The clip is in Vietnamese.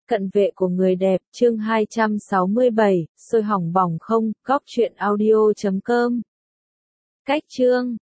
Cận vệ của người đẹp, chương 267, sôi hỏng bỏng không, góc truyện audio.com. Cách chương